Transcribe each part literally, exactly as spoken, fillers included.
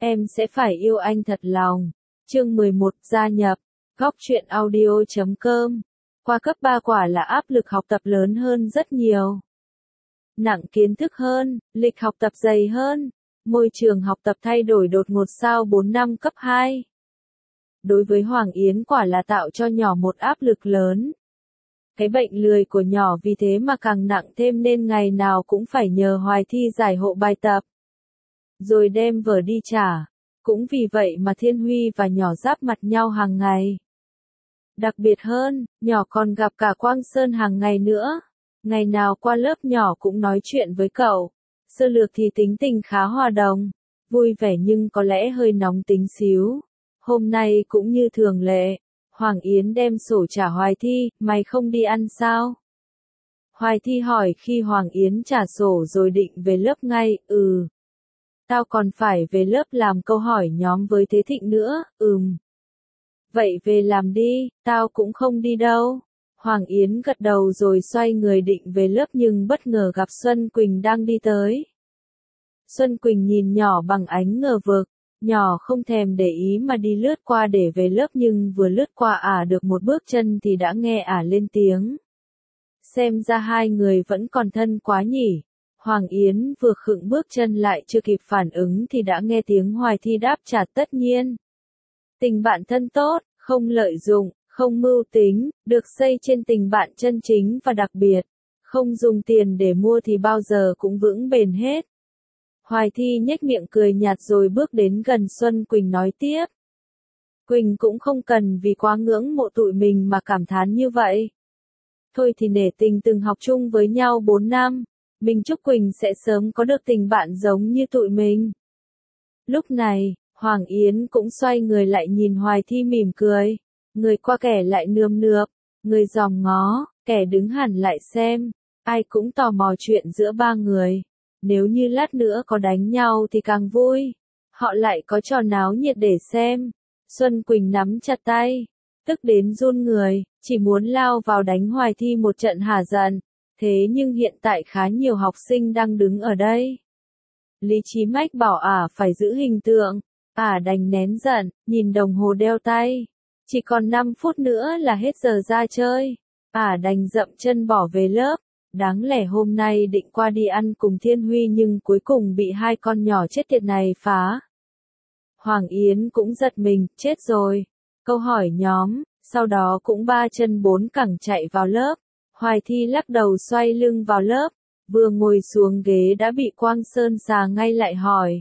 Em sẽ phải yêu anh thật lòng. Chương mười một gia nhập. Góc truyện audio chấm com. Qua cấp ba quả là áp lực học tập lớn hơn rất nhiều. Nặng kiến thức hơn, lịch học tập dày hơn, môi trường học tập thay đổi đột ngột sau bốn năm cấp hai. Đối với Hoàng Yến quả là tạo cho nhỏ một áp lực lớn. Cái bệnh lười của nhỏ vì thế mà càng nặng thêm nên ngày nào cũng phải nhờ Hoài Thi giải hộ bài tập. Rồi đem vở đi trả. Cũng vì vậy mà Thiên Huy và nhỏ giáp mặt nhau hàng ngày. Đặc biệt hơn, nhỏ còn gặp cả Quang Sơn hàng ngày nữa. Ngày nào qua lớp nhỏ cũng nói chuyện với cậu. Sơ lược thì tính tình khá hòa đồng, vui vẻ nhưng có lẽ hơi nóng tính xíu. Hôm nay cũng như thường lệ, Hoàng Yến đem sổ trả Hoài Thi, mày không đi ăn sao? Hoài Thi hỏi khi Hoàng Yến trả sổ rồi định về lớp ngay, ừ. Tao còn phải về lớp làm câu hỏi nhóm với Thế Thịnh nữa, ừm. Vậy về làm đi, tao cũng không đi đâu. Hoàng Yến gật đầu rồi xoay người định về lớp nhưng bất ngờ gặp Xuân Quỳnh đang đi tới. Xuân Quỳnh nhìn nhỏ bằng ánh ngờ vực, nhỏ không thèm để ý mà đi lướt qua để về lớp nhưng vừa lướt qua ả được một bước chân thì đã nghe ả lên tiếng. Xem ra hai người vẫn còn thân quá nhỉ. Hoàng Yến vừa khựng bước chân lại chưa kịp phản ứng thì đã nghe tiếng Hoài Thi đáp trả tất nhiên. Tình bạn thân tốt, không lợi dụng, không mưu tính, được xây trên tình bạn chân chính và đặc biệt. Không dùng tiền để mua thì bao giờ cũng vững bền hết. Hoài Thi nhếch miệng cười nhạt rồi bước đến gần Xuân Quỳnh nói tiếp. Quỳnh cũng không cần vì quá ngưỡng mộ tụi mình mà cảm thán như vậy. Thôi thì nể tình từng học chung với nhau bốn năm. Mình chúc Quỳnh sẽ sớm có được tình bạn giống như tụi mình. Lúc này, Hoàng Yến cũng xoay người lại nhìn Hoài Thi mỉm cười. Người qua kẻ lại nườm nượp, người dòm ngó, kẻ đứng hẳn lại xem. Ai cũng tò mò chuyện giữa ba người. Nếu như lát nữa có đánh nhau thì càng vui. Họ lại có trò náo nhiệt để xem. Xuân Quỳnh nắm chặt tay, tức đến run người, chỉ muốn lao vào đánh Hoài Thi một trận hả giận. Thế nhưng hiện tại khá nhiều học sinh đang đứng ở đây. Lý Chí Mách bảo ả phải giữ hình tượng, ả đành nén giận, nhìn đồng hồ đeo tay. Chỉ còn năm phút nữa là hết giờ ra chơi, ả đành dậm chân bỏ về lớp. Đáng lẽ hôm nay định qua đi ăn cùng Thiên Huy nhưng cuối cùng bị hai con nhỏ chết tiệt này phá. Hoàng Yến cũng giật mình, chết rồi. Câu hỏi nhóm, sau đó cũng ba chân bốn cẳng chạy vào lớp. Hoài Thi lắc đầu xoay lưng vào lớp, vừa ngồi xuống ghế đã bị Quang Sơn xà ngay lại hỏi.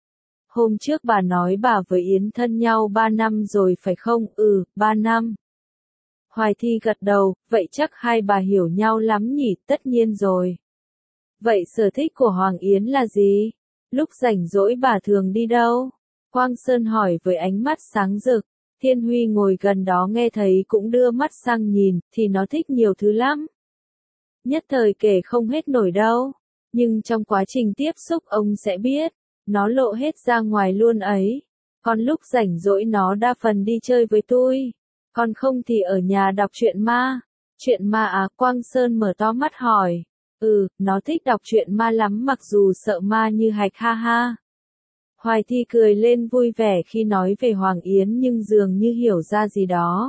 Hôm trước bà nói bà với Yến thân nhau ba năm rồi phải không? Ừ, ba năm. Hoài Thi gật đầu, vậy chắc hai bà hiểu nhau lắm nhỉ, tất nhiên rồi. Vậy sở thích của Hoàng Yến là gì? Lúc rảnh rỗi bà thường đi đâu? Quang Sơn hỏi với ánh mắt sáng rực. Thiên Huy ngồi gần đó nghe thấy cũng đưa mắt sang nhìn, thì nó thích nhiều thứ lắm. Nhất thời kể không hết nổi đâu, nhưng trong quá trình tiếp xúc ông sẽ biết, nó lộ hết ra ngoài luôn ấy. Còn lúc rảnh rỗi nó đa phần đi chơi với tôi, còn không thì ở nhà đọc truyện ma. Truyện ma à? Quang Sơn mở to mắt hỏi. Ừ, nó thích đọc truyện ma lắm mặc dù sợ ma như hạch ha ha. Hoài Thi cười lên vui vẻ khi nói về Hoàng Yến nhưng dường như hiểu ra gì đó.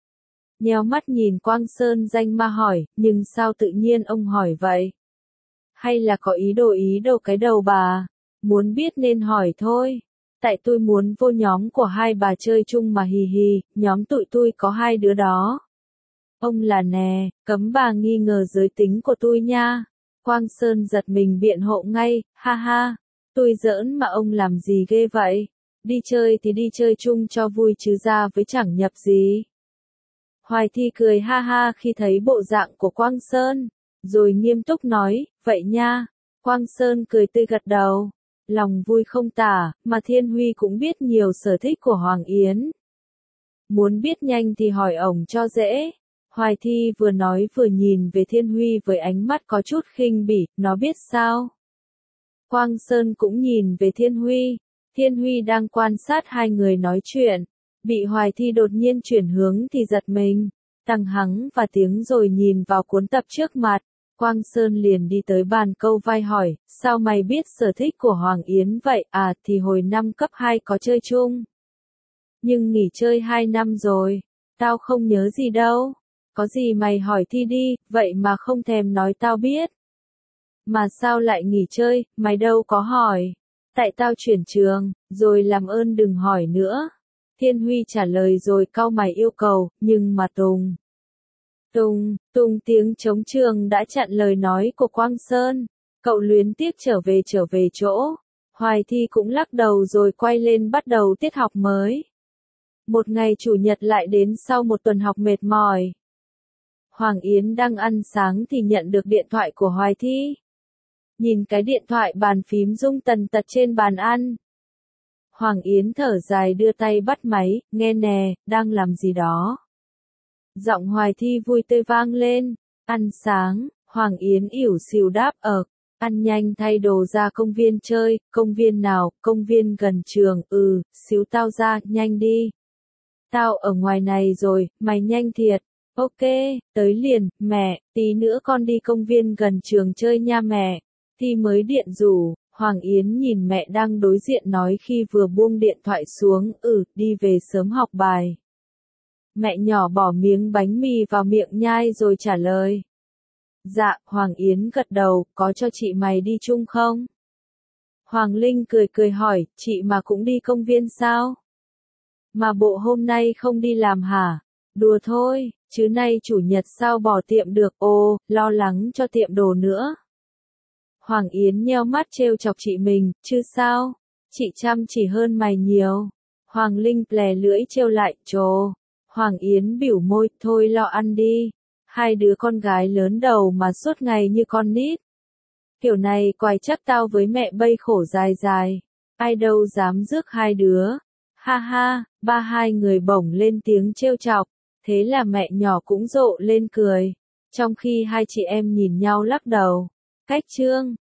Nheo mắt nhìn Quang Sơn danh ma hỏi, nhưng sao tự nhiên ông hỏi vậy? Hay là có ý đồ ý đồ cái đầu bà? Muốn biết nên hỏi thôi. Tại tôi muốn vô nhóm của hai bà chơi chung mà hì hì, nhóm tụi tôi có hai đứa đó. Ông là nè, cấm bà nghi ngờ giới tính của tôi nha. Quang Sơn giật mình biện hộ ngay, ha ha. Tôi giỡn mà ông làm gì ghê vậy? Đi chơi thì đi chơi chung cho vui chứ ra với chẳng nhập gì. Hoài Thi cười ha ha khi thấy bộ dạng của Quang Sơn, rồi nghiêm túc nói, vậy nha. Quang Sơn cười tươi gật đầu, lòng vui không tả, mà Thiên Huy cũng biết nhiều sở thích của Hoàng Yến. Muốn biết nhanh thì hỏi ổng cho dễ. Hoài Thi vừa nói vừa nhìn về Thiên Huy với ánh mắt có chút khinh bỉ, nó biết sao? Quang Sơn cũng nhìn về Thiên Huy, Thiên Huy đang quan sát hai người nói chuyện. Bị Hoài Thi đột nhiên chuyển hướng thì giật mình, tăng hắng và tiếng rồi nhìn vào cuốn tập trước mặt, Quang Sơn liền đi tới bàn câu vai hỏi, sao mày biết sở thích của Hoàng Yến vậy? À thì hồi năm cấp hai có chơi chung. Nhưng nghỉ chơi hai năm rồi, tao không nhớ gì đâu. Có gì mày hỏi thi đi, vậy mà không thèm nói tao biết. Mà sao lại nghỉ chơi, mày đâu có hỏi. Tại tao chuyển trường, rồi làm ơn đừng hỏi nữa. Thiên Huy trả lời rồi cau mày yêu cầu, nhưng mà Tùng. Tùng, Tùng tiếng trống trường đã chặn lời nói của Quang Sơn. Cậu luyến tiếc trở về trở về chỗ. Hoài Thi cũng lắc đầu rồi quay lên bắt đầu tiết học mới. Một ngày chủ nhật lại đến sau một tuần học mệt mỏi. Hoàng Yến đang ăn sáng thì nhận được điện thoại của Hoài Thi. Nhìn cái điện thoại bàn phím rung tần tật trên bàn ăn. Hoàng Yến thở dài đưa tay bắt máy, nghe nè, đang làm gì đó. Giọng Hoài Thi vui tươi vang lên. Ăn sáng, Hoàng Yến ỉu xìu đáp ở. Ăn nhanh thay đồ ra công viên chơi, công viên nào, công viên gần trường, ừ, xíu tao ra, nhanh đi. Tao ở ngoài này rồi, mày nhanh thiệt. Ok, tới liền, mẹ, tí nữa con đi công viên gần trường chơi nha mẹ. Thi mới điện rủ, Hoàng Yến nhìn mẹ đang đối diện nói khi vừa buông điện thoại xuống, ừ, đi về sớm học bài. Mẹ nhỏ bỏ miếng bánh mì vào miệng nhai rồi trả lời. Dạ, Hoàng Yến gật đầu, có cho chị mày đi chung không? Hoàng Linh cười cười hỏi, chị mà cũng đi công viên sao? Mà bộ hôm nay không đi làm hả? Đùa thôi, chứ nay chủ nhật sao bỏ tiệm được, ồ, lo lắng cho tiệm đồ nữa. Hoàng Yến nheo mắt trêu chọc chị mình, chứ sao? Chị chăm chỉ hơn mày nhiều. Hoàng Linh lè lưỡi trêu lại, trồ. Hoàng Yến bỉu môi, thôi lo ăn đi. Hai đứa con gái lớn đầu mà suốt ngày như con nít. Kiểu này quài chắc tao với mẹ bây khổ dài dài. Ai đâu dám rước hai đứa. Ha ha, ba hai người bổng lên tiếng trêu chọc. Thế là mẹ nhỏ cũng rộ lên cười. Trong khi hai chị em nhìn nhau lắc đầu. Cách chương